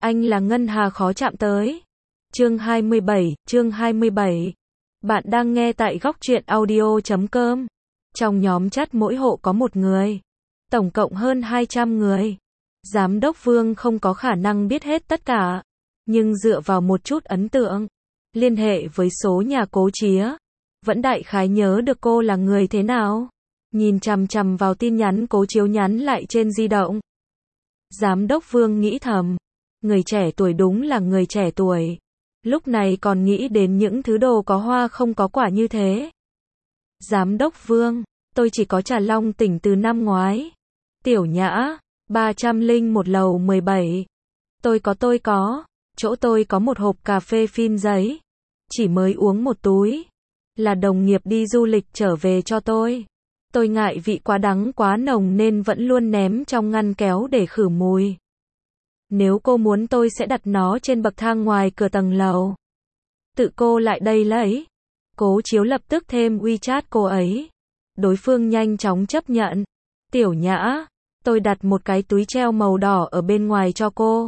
Anh là ngân hà khó chạm tới. Chương 27. Bạn đang nghe tại góc truyện audio.com. Trong nhóm chat mỗi hộ có một người. Tổng cộng hơn 200 người. Giám đốc Vương không có khả năng biết hết tất cả. Nhưng dựa vào một chút ấn tượng, liên hệ với số nhà Cố Chía, vẫn đại khái nhớ được cô là người thế nào. Nhìn chằm chằm vào tin nhắn Cố Chiếu nhắn lại trên di động. Giám đốc Vương nghĩ thầm, người trẻ tuổi đúng là người trẻ tuổi. Lúc này còn nghĩ đến những thứ đồ có hoa không có quả như thế. Giám đốc Vương, tôi chỉ có Trà Long Tỉnh từ năm ngoái. Tiểu Nhã, 301 lầu 17. Tôi có. Chỗ tôi có một hộp cà phê phin giấy. Chỉ mới uống một túi. Là đồng nghiệp đi du lịch trở về cho tôi. Tôi ngại vị quá đắng quá nồng nên vẫn luôn ném trong ngăn kéo để khử mùi. Nếu cô muốn tôi sẽ đặt nó trên bậc thang ngoài cửa tầng lầu. Tự cô lại đây lấy. Cố Chiếu lập tức thêm WeChat cô ấy. Đối phương nhanh chóng chấp nhận. Tiểu Nhã, tôi đặt một cái túi treo màu đỏ ở bên ngoài cho cô.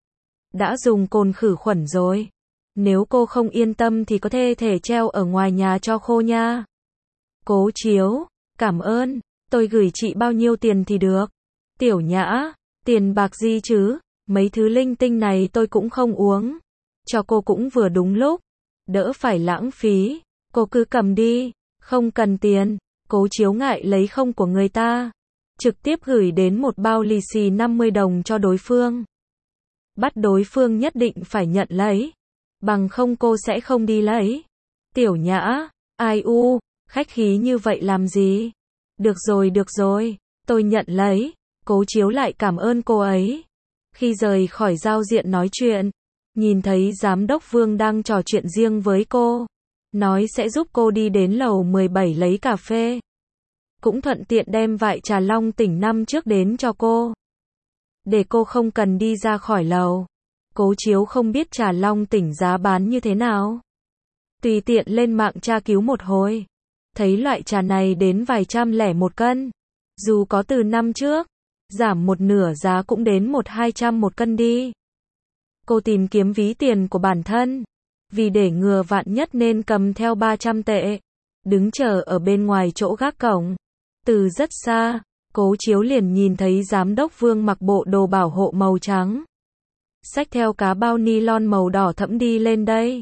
Đã dùng cồn khử khuẩn rồi. Nếu cô không yên tâm thì có thể treo ở ngoài nhà cho khô nha. Cố Chiếu, cảm ơn, tôi gửi chị bao nhiêu tiền thì được. Tiểu Nhã, tiền bạc gì chứ, mấy thứ linh tinh này tôi cũng không uống. Cho cô cũng vừa đúng lúc, đỡ phải lãng phí, cô cứ cầm đi, không cần tiền. Cố Chiếu ngại lấy không của người ta, trực tiếp gửi đến một bao lì xì 50 đồng cho đối phương. Bắt đối phương nhất định phải nhận lấy, bằng không cô sẽ không đi lấy. Tiểu Nhã, ai u, khách khí như vậy làm gì? Được rồi, tôi nhận lấy. Cố Chiếu lại cảm ơn cô ấy. Khi rời khỏi giao diện nói chuyện, nhìn thấy giám đốc Vương đang trò chuyện riêng với cô, nói sẽ giúp cô đi đến lầu 17 lấy cà phê. Cũng thuận tiện đem vại Trà Long Tỉnh năm trước đến cho cô, để cô không cần đi ra khỏi lầu. Cố Chiếu không biết Trà Long Tỉnh giá bán như thế nào. Tùy tiện lên mạng tra cứu một hồi, thấy loại trà này đến vài trăm lẻ một cân. Dù có từ năm trước, giảm một nửa giá cũng đến 100-200 một cân đi. Cô tìm kiếm ví tiền của bản thân, vì để ngừa vạn nhất nên cầm theo 300 tệ. Đứng chờ ở bên ngoài chỗ gác cổng. Từ rất xa, Cố Chiếu liền nhìn thấy giám đốc Vương mặc bộ đồ bảo hộ màu trắng, xách theo cá bao nylon màu đỏ thẫm đi lên đây.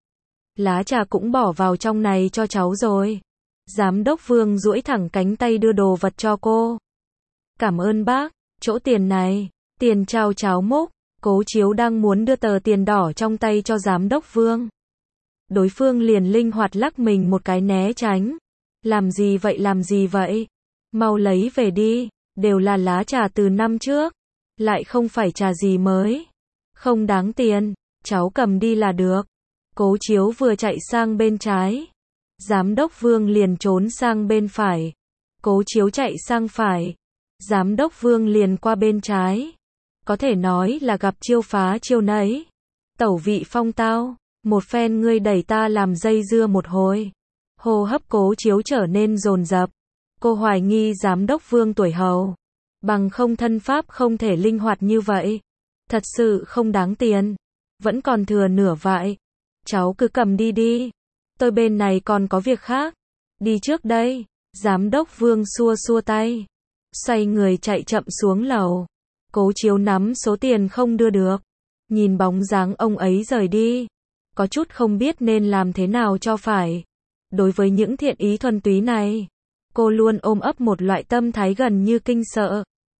Lá trà cũng bỏ vào trong này cho cháu rồi. Giám đốc Vương duỗi thẳng cánh tay đưa đồ vật cho cô. Cảm ơn bác, chỗ tiền này, tiền trao cháo múc. Cố Chiếu đang muốn đưa tờ tiền đỏ trong tay cho giám đốc Vương. Đối phương liền linh hoạt lắc mình một cái né tránh. Làm gì vậy? Mau lấy về đi, đều là lá trà từ năm trước. Lại không phải trà gì mới. Không đáng tiền, cháu cầm đi là được. Cố Chiếu vừa chạy sang bên trái, giám đốc Vương liền trốn sang bên phải. Cố Chiếu chạy sang phải, giám đốc Vương liền qua bên trái. Có thể nói là gặp chiêu phá chiêu nấy. Tẩu vị phong tao, một phen ngươi đẩy ta làm dây dưa một hồi. Hô hấp Cố Chiếu trở nên dồn dập. Cô hoài nghi giám đốc Vương tuổi hầu, bằng không thân pháp không thể linh hoạt như vậy. Thật sự không đáng tiền, vẫn còn thừa nửa vại. Cháu cứ cầm đi, tôi bên này còn có việc khác. Đi trước đây. Giám đốc Vương xua tay, xoay người chạy chậm xuống lầu. Cố Chiếu nắm số tiền không đưa được, nhìn bóng dáng ông ấy rời đi, có chút không biết nên làm thế nào cho phải. Đối với những thiện ý thuần túy này, cô luôn ôm ấp một loại tâm thái gần như kinh sợ.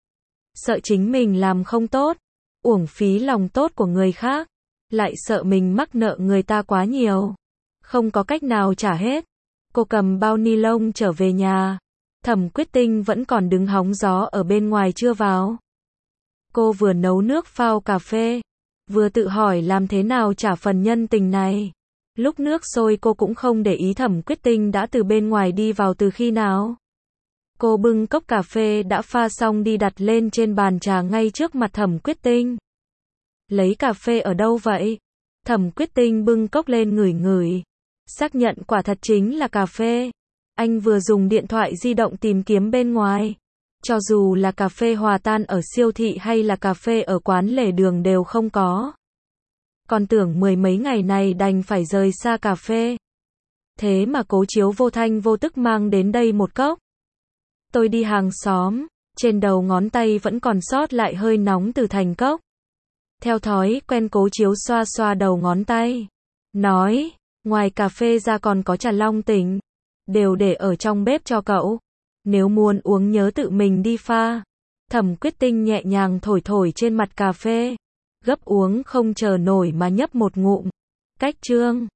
Sợ chính mình làm không tốt, uổng phí lòng tốt của người khác, lại sợ mình mắc nợ người ta quá nhiều, không có cách nào trả hết. Cô cầm bao ni lông trở về nhà. Thẩm Quyết Tinh vẫn còn đứng hóng gió ở bên ngoài chưa vào. Cô vừa nấu nước phao cà phê, vừa tự hỏi làm thế nào trả phần nhân tình này. Lúc nước sôi cô cũng không để ý Thẩm Quyết Tinh đã từ bên ngoài đi vào từ khi nào. Cô bưng cốc cà phê đã pha xong đi đặt lên trên bàn trà ngay trước mặt Thẩm Quyết Tinh. Lấy cà phê ở đâu vậy? Thẩm Quyết Tinh bưng cốc lên ngửi. Xác nhận quả thật chính là cà phê. Anh vừa dùng điện thoại di động tìm kiếm bên ngoài. Cho dù là cà phê hòa tan ở siêu thị hay là cà phê ở quán lề đường đều không có. Còn tưởng mười mấy ngày này đành phải rời xa cà phê. Thế mà Cố Chiếu vô thanh vô tức mang đến đây một cốc. Tôi đi hàng xóm, trên đầu ngón tay vẫn còn sót lại hơi nóng từ thành cốc. Theo thói quen Cố Chiếu xoa xoa đầu ngón tay. Nói, ngoài cà phê ra còn có trà long tỉnh. Đều để ở trong bếp cho cậu. Nếu muốn uống nhớ tự mình đi pha. Thẩm Quyết Tinh nhẹ nhàng thổi thổi trên mặt cà phê. Gấp uống không chờ nổi mà nhấp một ngụm. Cách chương